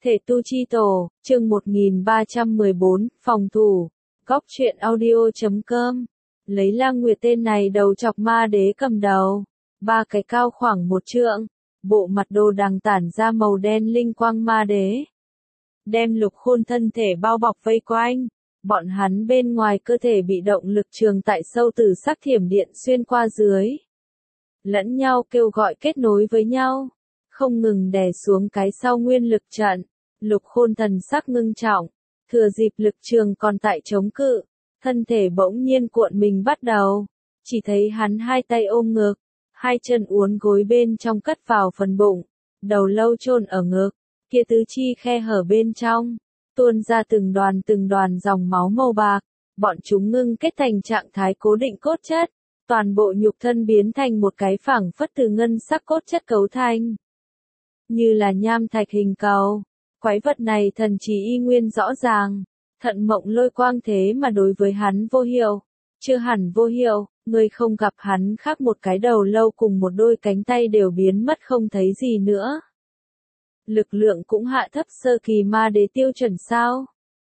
Thể tu chi tổ, chương 1314, phòng thủ. Góc truyện audio.com. Lấy Lang Nguyệt tên này đầu chọc ma đế cầm đầu. Ba cái cao khoảng một trượng. Bộ mặt đồ đằng tản ra màu đen linh quang ma đế. Đem Lục Khôn thân thể bao bọc vây quanh. Bọn hắn bên ngoài cơ thể bị động lực trường tại sâu tử sắc thiểm điện xuyên qua dưới. Lẫn nhau kêu gọi kết nối với nhau. Không ngừng đè xuống cái sau nguyên lực trận. Lục Khôn thần sắc ngưng trọng, thừa dịp lực trường còn tại chống cự, thân thể bỗng nhiên cuộn mình bắt đầu, chỉ thấy hắn hai tay ôm ngực, hai chân uốn gối bên trong cất vào phần bụng, đầu lâu chôn ở ngực, kia tứ chi khe hở bên trong, tuôn ra từng đoàn dòng máu màu bạc, bọn chúng ngưng kết thành trạng thái cố định cốt chất, toàn bộ nhục thân biến thành một cái phẳng phất từ ngân sắc cốt chất cấu thành, như là nham thạch hình cầu. Quái vật này thần trí y nguyên rõ ràng, thận mộng lôi quang thế mà đối với hắn vô hiệu, chưa hẳn vô hiệu, người không gặp hắn khác một cái đầu lâu cùng một đôi cánh tay đều biến mất không thấy gì nữa. Lực lượng cũng hạ thấp sơ kỳ ma đế tiêu chuẩn sao?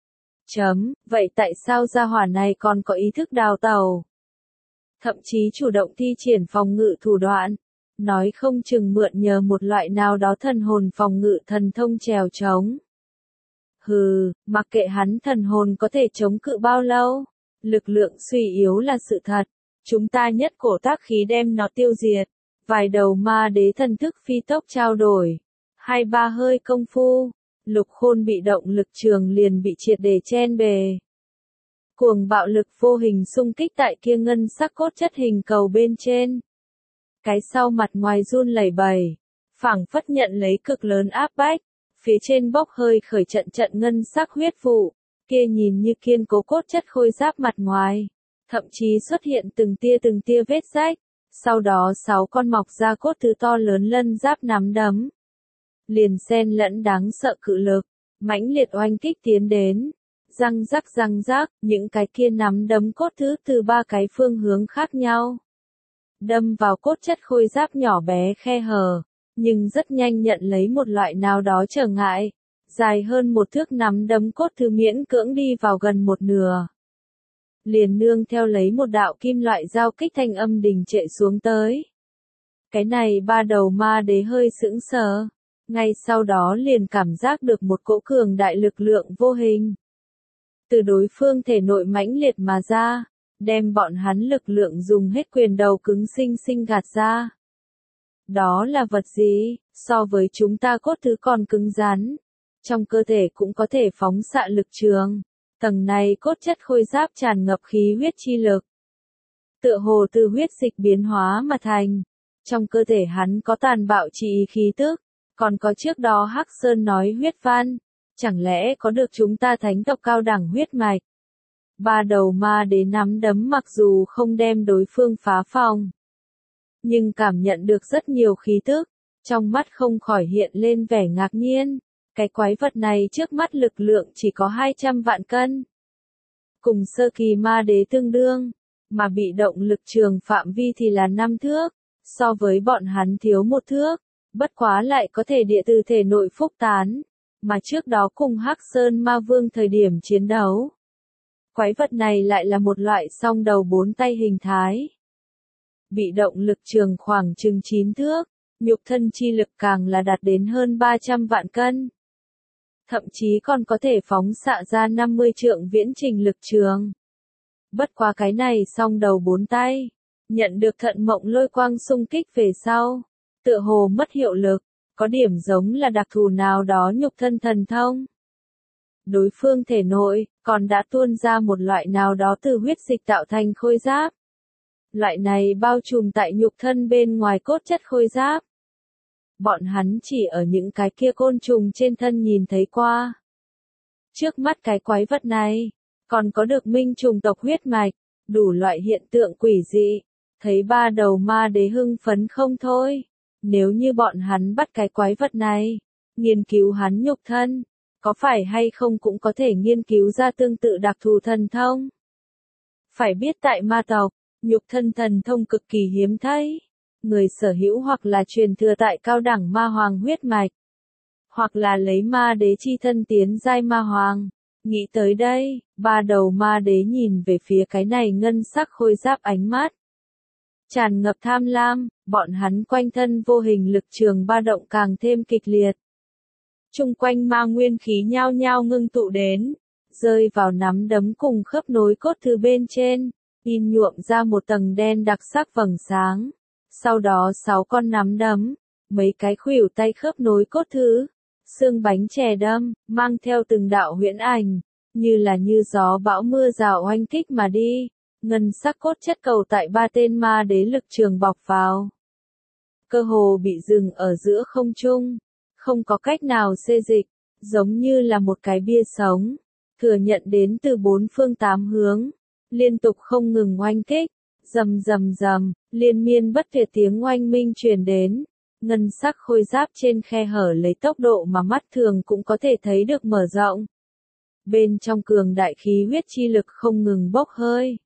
Vậy tại sao gia hỏa này còn có ý thức đào tẩu? Thậm chí chủ động thi triển phòng ngự thủ đoạn. Nói không chừng mượn nhờ một loại nào đó thần hồn phòng ngự thần thông trèo trống. Hừ, mặc kệ hắn thần hồn có thể chống cự bao lâu, lực lượng suy yếu là sự thật, chúng ta nhất cổ tác khí đem nó tiêu diệt. Vài đầu ma đế thần thức phi tốc trao đổi, hai ba hơi công phu, Lục Khôn bị động lực trường liền bị triệt để chen bề. Cuồng bạo lực vô hình xung kích tại kia ngân sắc cốt chất hình cầu bên trên. Cái sau mặt ngoài run lẩy bẩy, phảng phất nhận lấy cực lớn áp bách, phía trên bốc hơi khởi trận ngân sắc huyết vụ, kia nhìn như kiên cố cốt chất khôi giáp mặt ngoài, thậm chí xuất hiện từng tia vết rách, sau đó 6 con mọc ra cốt thứ to lớn lân giáp nắm đấm. Liền xen lẫn đáng sợ cự lực, mãnh liệt oanh kích tiến đến, răng rắc, những cái kia nắm đấm cốt thứ từ 3 cái phương hướng khác nhau. Đâm vào cốt chất khôi giáp nhỏ bé khe hở, nhưng rất nhanh nhận lấy một loại nào đó trở ngại, dài hơn 1 thước nắm đấm cốt thứ miễn cưỡng đi vào gần 1/2. Liền nương theo lấy một đạo kim loại giao kích thanh âm đình trệ xuống tới. Cái này ba đầu ma đế hơi sững sờ, ngay sau đó liền cảm giác được một cỗ cường đại lực lượng vô hình. Từ đối phương thể nội mãnh liệt mà ra. Đem bọn hắn lực lượng dùng hết quyền đầu cứng sinh gạt ra. Đó là vật gì, so với chúng ta cốt thứ còn cứng rắn. Trong cơ thể cũng có thể phóng xạ lực trường. Tầng này cốt chất khôi giáp tràn ngập khí huyết chi lực. Tựa hồ từ huyết dịch biến hóa mà thành. Trong cơ thể hắn có tàn bạo trị khí tức. Còn có trước đó Hắc Sơn nói huyết văn. Chẳng lẽ có được chúng ta thánh tộc cao đẳng huyết mạch. Ba đầu ma đế nắm đấm mặc dù không đem đối phương phá phòng, nhưng cảm nhận được rất nhiều khí tức, trong mắt không khỏi hiện lên vẻ ngạc nhiên. Cái quái vật này trước mắt lực lượng chỉ có 200 vạn cân. Cùng sơ kỳ ma đế tương đương, mà bị động lực trường phạm vi thì là 5 thước, so với bọn hắn thiếu 1 thước, bất quá lại có thể địa từ thể nội phúc tán, mà trước đó cùng Hắc Sơn Ma Vương thời điểm chiến đấu. Quái vật này lại là một loại song đầu 4 tay hình thái. Bị động lực trường khoảng chừng 9 thước, nhục thân chi lực càng là đạt đến hơn 300 vạn cân. Thậm chí còn có thể phóng xạ ra 50 trượng viễn trình lực trường. Bất quá cái này song đầu 4 tay, nhận được thận mộng lôi quang xung kích về sau, tựa hồ mất hiệu lực, có điểm giống là đặc thù nào đó nhục thân thần thông. Đối phương thể nội, còn đã tuôn ra một loại nào đó từ huyết dịch tạo thành khôi giáp. Loại này bao trùm tại nhục thân bên ngoài cốt chất khôi giáp. Bọn hắn chỉ ở những cái kia côn trùng trên thân nhìn thấy qua. Trước mắt cái quái vật này, còn có được minh trùng tộc huyết mạch, đủ loại hiện tượng quỷ dị. Thấy ba đầu ma đế hưng phấn không thôi. Nếu như bọn hắn bắt cái quái vật này, nghiên cứu hắn nhục thân. Có phải hay không cũng có thể nghiên cứu ra tương tự đặc thù thần thông. Phải biết tại ma tộc, nhục thân thần thông cực kỳ hiếm thấy. Người sở hữu hoặc là truyền thừa tại cao đẳng ma hoàng huyết mạch. hoặc là lấy ma đế chi thân tiến giai ma hoàng. Nghĩ tới đây, ba đầu ma đế nhìn về phía cái này ngân sắc khôi giáp ánh mắt tràn ngập tham lam, bọn hắn quanh thân vô hình lực trường ba động càng thêm kịch liệt. Chung quanh ma nguyên khí nhao nhao ngưng tụ đến, rơi vào nắm đấm cùng khớp nối cốt thứ bên trên, in nhuộm ra một tầng đen đặc sắc vầng sáng. Sau đó 6 con nắm đấm, mấy cái khuỷu tay khớp nối cốt thứ, xương bánh chè đâm, mang theo từng đạo huyễn ảnh, như gió bão mưa rào oanh kích mà đi. Ngân sắc cốt chất cầu tại ba tên ma đế lực trường bọc vào. Cơ hồ bị dừng ở giữa không trung, không có cách nào xê dịch, giống như là một cái bia sống, thừa nhận đến từ bốn phương tám hướng, liên tục không ngừng oanh kích, rầm rầm rầm, liên miên bất tuyệt tiếng oanh minh truyền đến. Ngân sắc khôi giáp trên khe hở lấy tốc độ mà mắt thường cũng có thể thấy được mở rộng. Bên trong cường đại khí huyết chi lực không ngừng bốc hơi.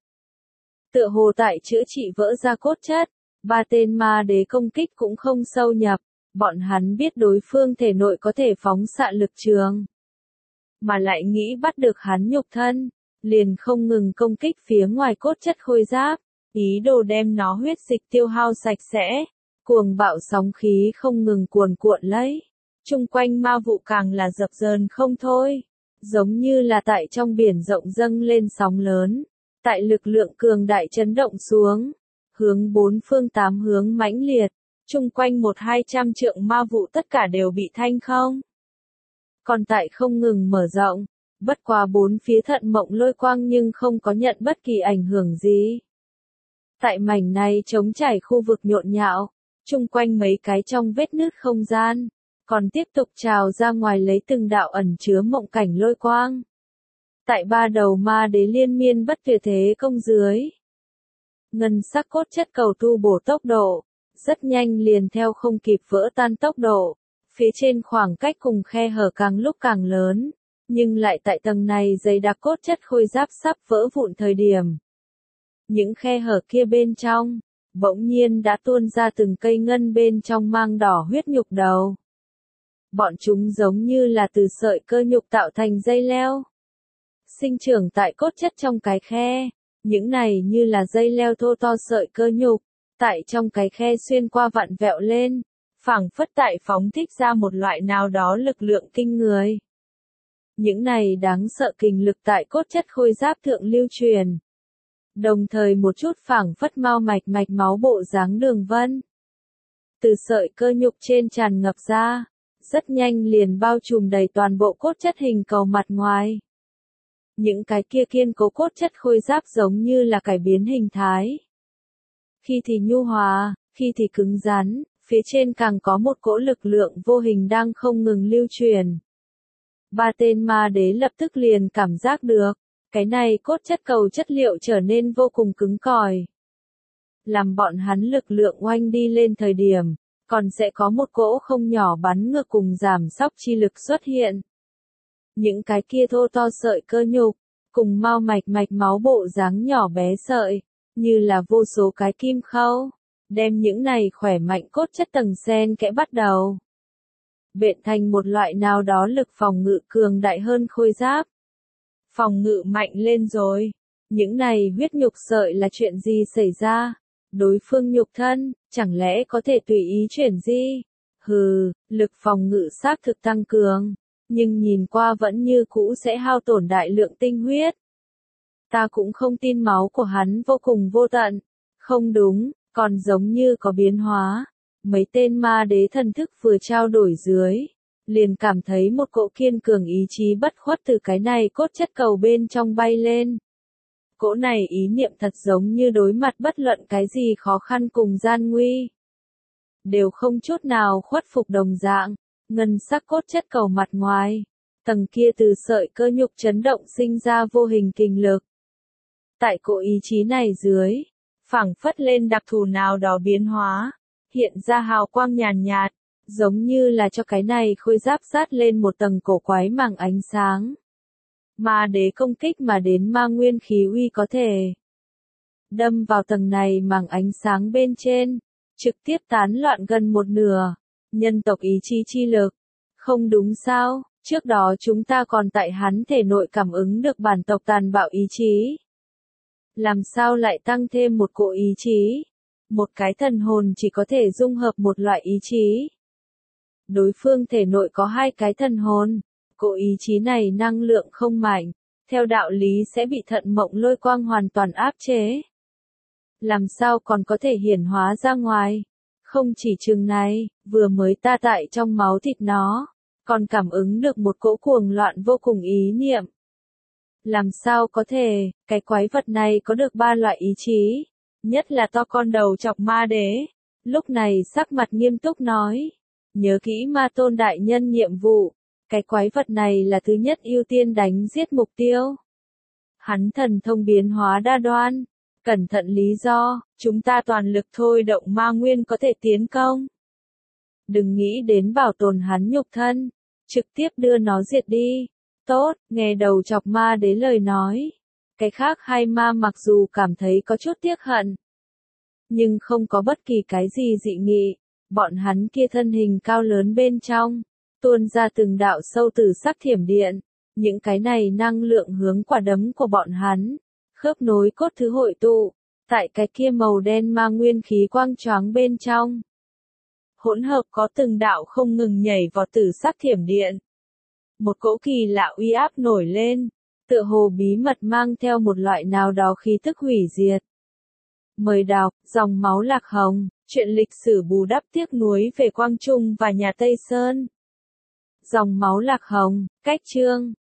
Tựa hồ tại chữa trị vỡ ra cốt chất, ba tên ma đế công kích cũng không sâu nhập, bọn hắn biết đối phương thể nội có thể phóng xạ lực trường. Mà lại nghĩ bắt được hắn nhục thân, liền không ngừng công kích phía ngoài cốt chất khôi giáp, ý đồ đem nó huyết dịch tiêu hao sạch sẽ. Cuồng bạo sóng khí không ngừng cuồn cuộn lấy, chung quanh ma vụ càng là dập dờn không thôi, giống như là tại trong biển rộng dâng lên sóng lớn, tại lực lượng cường đại chấn động xuống, hướng bốn phương tám hướng mãnh liệt, chung quanh 1-200 trượng ma vụ tất cả đều bị thanh không. Còn tại không ngừng mở rộng, bất quá bốn phía thận mộng lôi quang nhưng không có nhận bất kỳ ảnh hưởng gì. Tại mảnh này trống trải khu vực nhộn nhạo, chung quanh mấy cái trong vết nứt không gian, còn tiếp tục trào ra ngoài lấy từng đạo ẩn chứa mộng cảnh lôi quang. Tại ba đầu ma đế liên miên bất tuyệt thế công dưới. Ngân sắc cốt chất cầu tu bổ tốc độ, rất nhanh liền theo không kịp vỡ tan tốc độ, phía trên khoảng cách cùng khe hở càng lúc càng lớn, nhưng lại tại tầng này dày đặc cốt chất khôi giáp sắp vỡ vụn thời điểm. Những khe hở kia bên trong, bỗng nhiên đã tuôn ra từng cây ngân bên trong mang đỏ huyết nhục đầu. Bọn chúng giống như là từ sợi cơ nhục tạo thành dây leo. Sinh trưởng tại cốt chất trong cái khe, những này như là dây leo thô to sợi cơ nhục, tại trong cái khe xuyên qua vặn vẹo lên, phảng phất tại phóng thích ra một loại nào đó lực lượng kinh người. Những này đáng sợ kình lực tại cốt chất khôi giáp thượng lưu truyền. Đồng thời một chút phảng phất mau mạch mạch máu bộ dáng đường vân. Từ sợi cơ nhục trên tràn ngập ra, rất nhanh liền bao trùm đầy toàn bộ cốt chất hình cầu mặt ngoài. Những cái kia kiên cố cốt chất khôi giáp giống như là cải biến hình thái. Khi thì nhu hòa, khi thì cứng rắn, phía trên càng có một cỗ lực lượng vô hình đang không ngừng lưu truyền. Ba tên ma đế lập tức liền cảm giác được, cái này cốt chất cầu chất liệu trở nên vô cùng cứng cỏi. Làm bọn hắn lực lượng oanh đi lên thời điểm, còn sẽ có một cỗ không nhỏ bắn ngược cùng giảm sóc chi lực xuất hiện. Những cái kia thô to sợi cơ nhục, cùng mau mạch mạch máu bộ dáng nhỏ bé sợi, như là vô số cái kim khâu, đem những này khỏe mạnh cốt chất tầng xen kẽ bắt đầu. Bện thành một loại nào đó lực phòng ngự cường đại hơn khôi giáp. Phòng ngự mạnh lên rồi. Những này huyết nhục sợi là chuyện gì xảy ra? Đối phương nhục thân, chẳng lẽ có thể tùy ý chuyển di? Hừ, lực phòng ngự xác thực tăng cường, nhưng nhìn qua vẫn như cũ sẽ hao tổn đại lượng tinh huyết. Ta cũng không tin máu của hắn vô cùng vô tận. Không đúng, còn giống như có biến hóa. Mấy tên ma đế thần thức vừa trao đổi dưới, liền cảm thấy một cỗ kiên cường ý chí bất khuất từ cái này cốt chất cầu bên trong bay lên. Cỗ này ý niệm thật giống như đối mặt bất luận cái gì khó khăn cùng gian nguy. Đều không chút nào khuất phục đồng dạng, ngân sắc cốt chất cầu mặt ngoài. Tầng kia từ sợi cơ nhục chấn động sinh ra vô hình kình lực. Tại cỗ ý chí này dưới, phảng phất lên đặc thù nào đó biến hóa, hiện ra hào quang nhàn nhạt, giống như là cho cái này khôi giáp sát lên một tầng cổ quái màng ánh sáng. Ma đế công kích mà đến ma nguyên khí uy có thể đâm vào tầng này màng ánh sáng bên trên, trực tiếp tán loạn gần một nửa. Nhân tộc ý chí chi lực, Không đúng sao, trước đó chúng ta còn tại hắn thể nội cảm ứng được bản tộc tàn bạo ý chí. Làm sao lại tăng thêm một cỗ ý chí? Một cái thần hồn chỉ có thể dung hợp một loại ý chí. Đối phương thể nội có hai cái thần hồn. Cỗ ý chí này năng lượng không mạnh, theo đạo lý sẽ bị thận mộng lôi quang hoàn toàn áp chế. Làm sao còn có thể hiển hóa ra ngoài? Không chỉ chừng này, vừa mới ta tại trong máu thịt nó, còn cảm ứng được một cỗ cuồng loạn vô cùng ý niệm. Làm sao có thể, cái quái vật này có được ba loại ý chí, nhất là to con đầu chọc ma đế. Lúc này sắc mặt nghiêm túc nói, nhớ kỹ ma tôn đại nhân nhiệm vụ, cái quái vật này là thứ nhất ưu tiên đánh giết mục tiêu. Hắn thần thông biến hóa đa đoan, cẩn thận lý do, chúng ta toàn lực thôi động ma nguyên có thể tiến công. Đừng nghĩ đến bảo tồn hắn nhục thân, trực tiếp đưa nó diệt đi. Tốt, nghe đầu chọc ma đế lời nói. Cái khác hai ma mặc dù cảm thấy có chút tiếc hận, nhưng không có bất kỳ cái gì dị nghị. Bọn hắn kia thân hình cao lớn bên trong, tuôn ra từng đạo sâu tử sắc thiểm điện. Những cái này năng lượng hướng quả đấm của bọn hắn, khớp nối cốt thứ hội tụ, tại cái kia màu đen ma nguyên khí quang choáng bên trong. Hỗn hợp có từng đạo không ngừng nhảy vào tử sắc thiểm điện. Một cỗ kỳ lạ uy áp nổi lên, tựa hồ bí mật mang theo một loại nào đó khí tức hủy diệt. Mời đọc, dòng máu lạc hồng, truyện lịch sử bù đắp tiếc nuối về Quang Trung và nhà Tây Sơn. Dòng máu lạc hồng, cách chương.